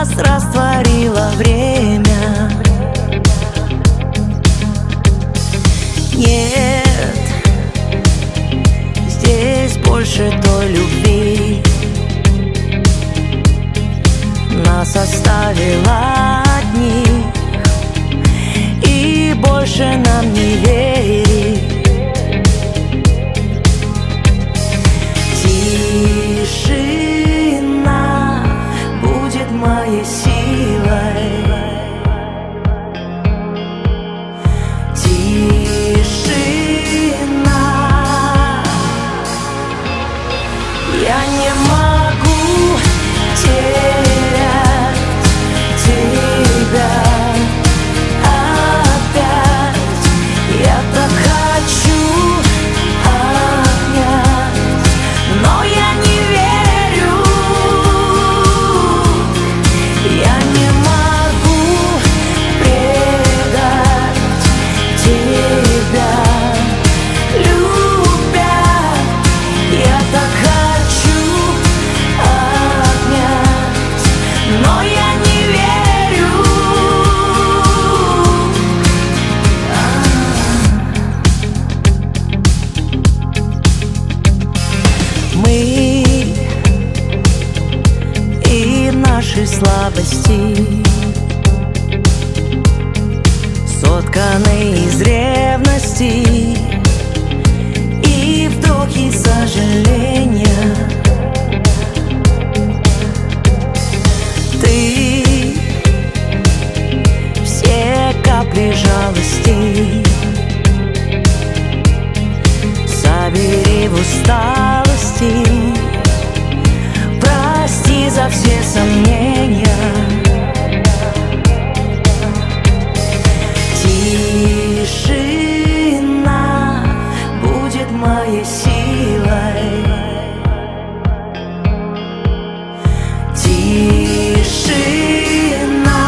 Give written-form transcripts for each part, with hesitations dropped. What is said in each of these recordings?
нас растворило время. Нет, здесь больше той любви. Нас оставила одних, и больше нам не верить. Тишина будет моей силой. Тишина. Я не могу терять тебя опять. Я так хочу обнять, но я не верю. Я не могу предать тебя, любя. Я так хочу обнять, но я не верю. Мы и наши слабости сотканы из ревности и вдохи сожаления. Ты все капли жалости собери в усталости. Прости за все сомнения. Тишина будет моей силой. Тишина.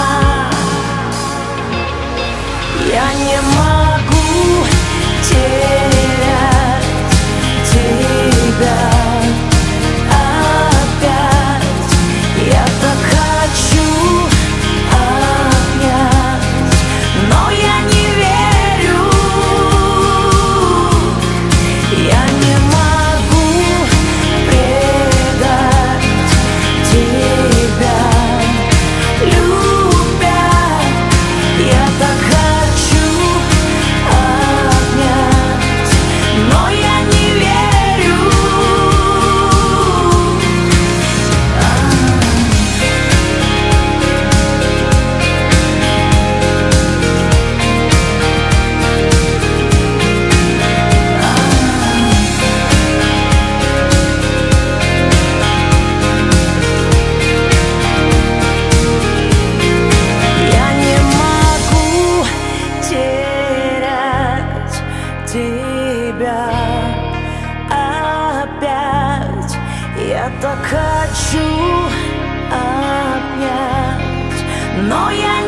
Я не могу терять тебя опять. Я так хочу обнять, но я не верю. Я не могу предать тебя, любя. Я так хочу обнять, но я не верю. Я не могу терять тебя опять. Я так хочу обнять, но я